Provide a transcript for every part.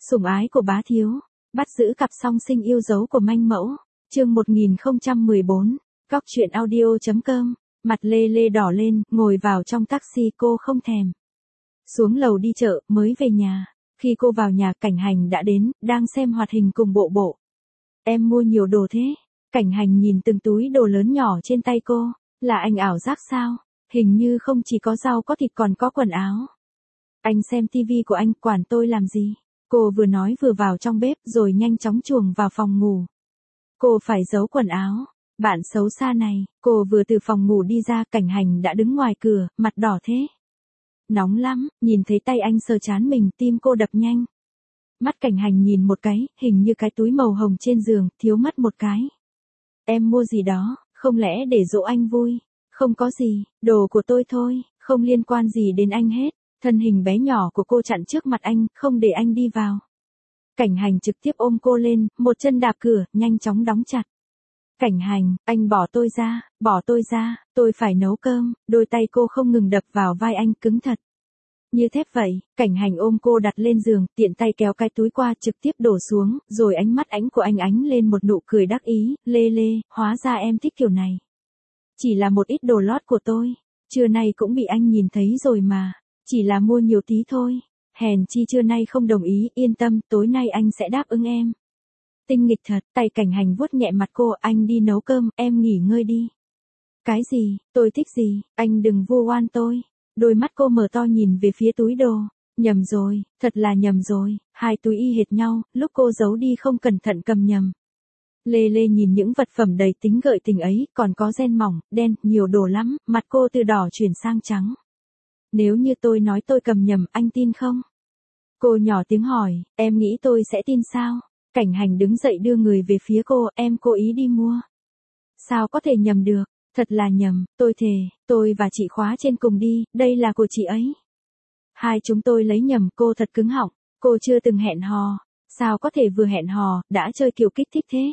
Sủng ái của bá thiếu, bắt giữ cặp song sinh yêu dấu của manh mẫu, chương 1014, Cóc truyện audio.com, mặt Lê Lê đỏ lên, ngồi vào trong taxi cô không thèm. Xuống lầu đi chợ, mới về nhà. Khi cô vào nhà Cảnh Hành đã đến, đang xem hoạt hình cùng Bộ Bộ. Em mua nhiều đồ thế? Cảnh Hành nhìn từng túi đồ lớn nhỏ trên tay cô, là anh ảo giác sao? Hình như không chỉ có rau có thịt còn có quần áo. Anh xem tivi của anh, quản tôi làm gì? Cô vừa nói vừa vào trong bếp rồi nhanh chóng chuồng vào phòng ngủ. Cô phải giấu quần áo. Bạn xấu xa này, cô vừa từ phòng ngủ đi ra, Cảnh Hành đã đứng ngoài cửa, mặt đỏ thế. Nóng lắm, nhìn thấy tay anh sờ trán mình, tim cô đập nhanh. Mắt Cảnh Hành nhìn một cái, hình như cái túi màu hồng trên giường, thiếu mất một cái. Em mua gì đó, không lẽ để dỗ anh vui? Không có gì, đồ của tôi thôi, không liên quan gì đến anh hết. Thân hình bé nhỏ của cô chặn trước mặt anh, không để anh đi vào. Cảnh Hành trực tiếp ôm cô lên, một chân đạp cửa, nhanh chóng đóng chặt. Cảnh Hành, anh bỏ tôi ra, tôi phải nấu cơm. Đôi tay cô không ngừng đập vào vai anh, cứng thật. Như thép vậy. Cảnh Hành ôm cô đặt lên giường, tiện tay kéo cái túi qua, trực tiếp đổ xuống, rồi ánh mắt của anh ánh lên một nụ cười đắc ý. Lê Lê, hóa ra em thích kiểu này. Chỉ là một ít đồ lót của tôi, trưa nay cũng bị anh nhìn thấy rồi mà. Chỉ là mua nhiều tí thôi. Hèn chi trưa nay không đồng ý, yên tâm, tối nay anh sẽ đáp ứng em. Tinh nghịch thật. Tay Cảnh Hành vuốt nhẹ mặt cô, anh đi nấu cơm, em nghỉ ngơi đi. Cái gì, tôi thích gì, anh đừng vu oan tôi. Đôi mắt cô mở to nhìn về phía túi đồ. Nhầm rồi, thật là nhầm rồi, hai túi y hệt nhau, lúc cô giấu đi không cẩn thận cầm nhầm. Lê Lê nhìn những vật phẩm đầy tính gợi tình ấy, còn có ren mỏng, đen, nhiều đồ lắm, mặt cô từ đỏ chuyển sang trắng. Nếu như tôi nói tôi cầm nhầm, anh tin không? Cô nhỏ tiếng hỏi, em nghĩ tôi sẽ tin sao? Cảnh Hành đứng dậy đưa người về phía cô, em cố ý đi mua. Sao có thể nhầm được? Thật là nhầm, tôi thề, tôi và chị khóa trên cùng đi, đây là của chị ấy. Hai chúng tôi lấy nhầm, cô thật cứng họng, cô chưa từng hẹn hò, sao có thể vừa hẹn hò, đã chơi kiểu kích thích thế?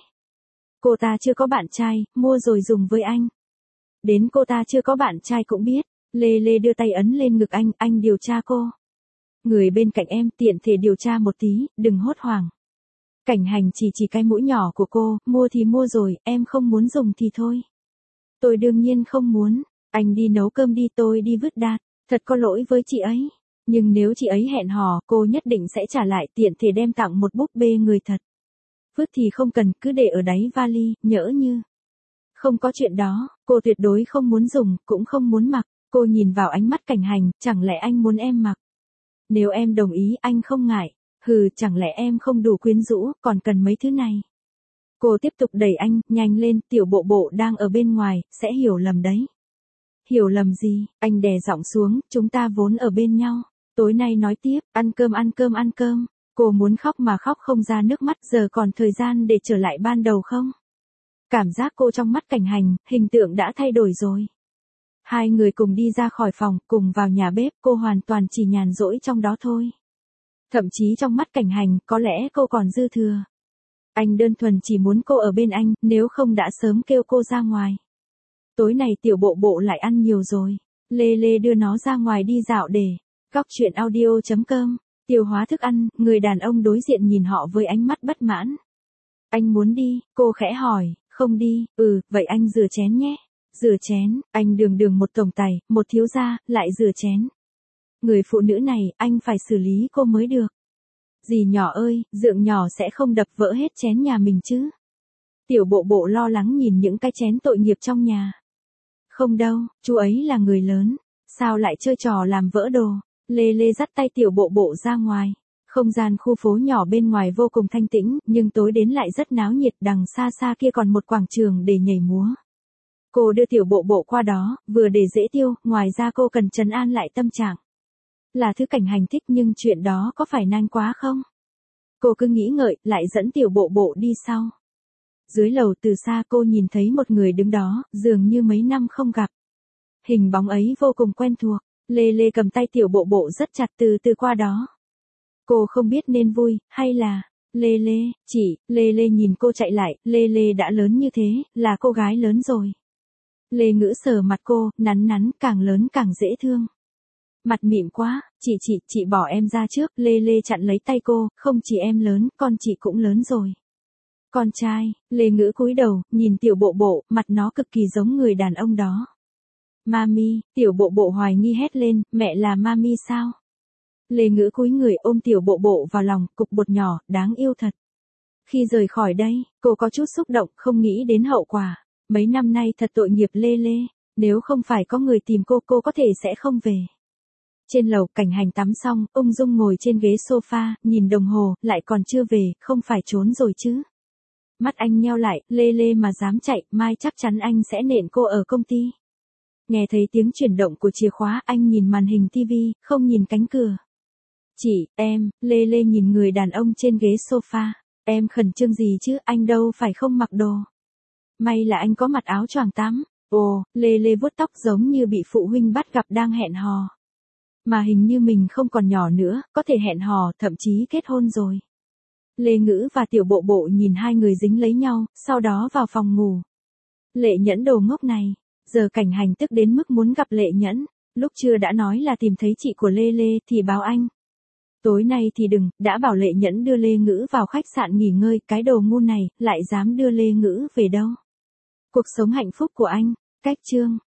Cô ta chưa có bạn trai, mua rồi dùng với anh. Đến cô ta chưa có bạn trai cũng biết. Lê Lê đưa tay ấn lên ngực anh điều tra cô. Người bên cạnh em tiện thể điều tra một tí, đừng hốt hoảng. Cảnh Hành chỉ cái mũi nhỏ của cô, mua thì mua rồi, em không muốn dùng thì thôi. Tôi đương nhiên không muốn, anh đi nấu cơm đi, tôi đi vứt đạt, thật có lỗi với chị ấy. Nhưng nếu chị ấy hẹn hò, cô nhất định sẽ trả lại, tiện thể đem tặng một búp bê người thật. Vứt thì không cần, cứ để ở đáy vali, nhỡ như. Không có chuyện đó, cô tuyệt đối không muốn dùng, cũng không muốn mặc. Cô nhìn vào ánh mắt Cảnh Hành, chẳng lẽ anh muốn em mặc? Nếu em đồng ý, anh không ngại. Hừ, chẳng lẽ em không đủ quyến rũ, còn cần mấy thứ này? Cô tiếp tục đẩy anh, nhanh lên, Tiểu Bộ Bộ đang ở bên ngoài, sẽ hiểu lầm đấy. Hiểu lầm gì? Anh đè giọng xuống, chúng ta vốn ở bên nhau. Tối nay nói tiếp, ăn cơm. Cô muốn khóc mà khóc không ra nước mắt, giờ còn thời gian để trở lại ban đầu không? Cảm giác cô trong mắt Cảnh Hành, hình tượng đã thay đổi rồi. Hai người cùng đi ra khỏi phòng, cùng vào nhà bếp, cô hoàn toàn chỉ nhàn rỗi trong đó thôi. Thậm chí trong mắt Cảnh Hành, có lẽ cô còn dư thừa. Anh đơn thuần chỉ muốn cô ở bên anh, nếu không đã sớm kêu cô ra ngoài. Tối này Tiểu Bộ Bộ lại ăn nhiều rồi. Lê Lê đưa nó ra ngoài đi dạo để Cóc truyện audio.com, tiêu hóa thức ăn. Người đàn ông đối diện nhìn họ với ánh mắt bất mãn. Anh muốn đi, cô khẽ hỏi. Không đi, vậy anh rửa chén nhé. Rửa chén, anh đường một tổng tài, một thiếu gia, lại rửa chén. Người phụ nữ này, anh phải xử lý cô mới được. Dì nhỏ ơi, dượng nhỏ sẽ không đập vỡ hết chén nhà mình chứ. Tiểu Bộ Bộ lo lắng nhìn những cái chén tội nghiệp trong nhà. Không đâu, chú ấy là người lớn, sao lại chơi trò làm vỡ đồ. Lê Lê dắt tay Tiểu Bộ Bộ ra ngoài. Không gian khu phố nhỏ bên ngoài vô cùng thanh tĩnh, nhưng tối đến lại rất náo nhiệt, đằng xa xa kia còn một quảng trường để nhảy múa. Cô đưa Tiểu Bộ Bộ qua đó, vừa để dễ tiêu, ngoài ra cô cần trấn an lại tâm trạng. Là thứ Cảnh Hành thích nhưng chuyện đó có phải nan quá không? Cô cứ nghĩ ngợi, lại dẫn Tiểu Bộ Bộ đi sau. Dưới lầu từ xa cô nhìn thấy một người đứng đó, dường như mấy năm không gặp. Hình bóng ấy vô cùng quen thuộc. Lê Lê cầm tay Tiểu Bộ Bộ rất chặt, từ từ qua đó. Cô không biết nên vui, hay là, Lê Lê, chị. Lê Lê nhìn cô chạy lại, Lê Lê đã lớn như thế, là cô gái lớn rồi. Lê Ngữ sờ mặt cô, nắn, càng lớn càng dễ thương. Mặt mỉm quá, chị bỏ em ra trước, Lê Lê chặn lấy tay cô, không chỉ em lớn, con chị cũng lớn rồi. Con trai, Lê Ngữ cúi đầu, nhìn tiểu bộ bộ, mặt nó cực kỳ giống người đàn ông đó. Mami, tiểu bộ bộ hoài nghi hét lên, mẹ là Mami sao? Lê Ngữ cúi người ôm tiểu bộ bộ vào lòng, cục bột nhỏ, đáng yêu thật. Khi rời khỏi đây, cô có chút xúc động, không nghĩ đến hậu quả. Mấy năm nay thật tội nghiệp Lê Lê, nếu không phải có người tìm cô có thể sẽ không về. Trên lầu, Cảnh Hành tắm xong, ung dung ngồi trên ghế sofa, nhìn đồng hồ, lại còn chưa về, không phải trốn rồi chứ. Mắt anh nheo lại, Lê Lê mà dám chạy, mai chắc chắn anh sẽ nện cô ở công ty. Nghe thấy tiếng chuyển động của chìa khóa, anh nhìn màn hình tivi, không nhìn cánh cửa. Chị, em, Lê Lê nhìn người đàn ông trên ghế sofa. Em khẩn trương gì chứ, anh đâu phải không mặc đồ. May là anh có mặc áo choàng tắm. Ồ, Lê Lê vuốt tóc giống như bị phụ huynh bắt gặp đang hẹn hò. Mà hình như mình không còn nhỏ nữa, có thể hẹn hò, thậm chí kết hôn rồi. Lê Ngữ và tiểu bộ bộ nhìn hai người dính lấy nhau, sau đó vào phòng ngủ. Lệ Nhẫn đồ ngốc này, giờ Cảnh Hành tức đến mức muốn gặp Lệ Nhẫn, lúc chưa đã nói là tìm thấy chị của Lê Lê thì báo anh. Tối nay thì đừng, đã bảo Lệ Nhẫn đưa Lê Ngữ vào khách sạn nghỉ ngơi, cái đồ ngu này, lại dám đưa Lê Ngữ về đâu. Cuộc sống hạnh phúc của anh, cách chương.